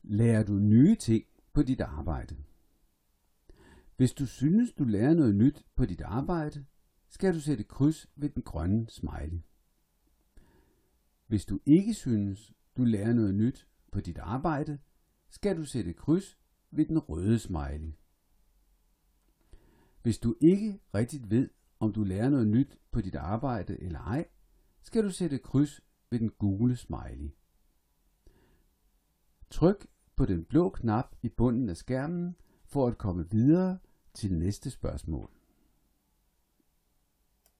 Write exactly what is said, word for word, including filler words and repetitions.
Lærer du nye ting på dit arbejde? Hvis du synes, du lærer noget nyt på dit arbejde, skal du sætte kryds ved den grønne smiley. Hvis du ikke synes, du lærer noget nyt på dit arbejde, skal du sætte kryds ved den røde smiley. Hvis du ikke rigtigt ved, om du lærer noget nyt på dit arbejde eller ej, skal du sætte kryds ved den gule smiley. Tryk på den blå knap i bunden af skærmen for at komme videre til næste spørgsmål.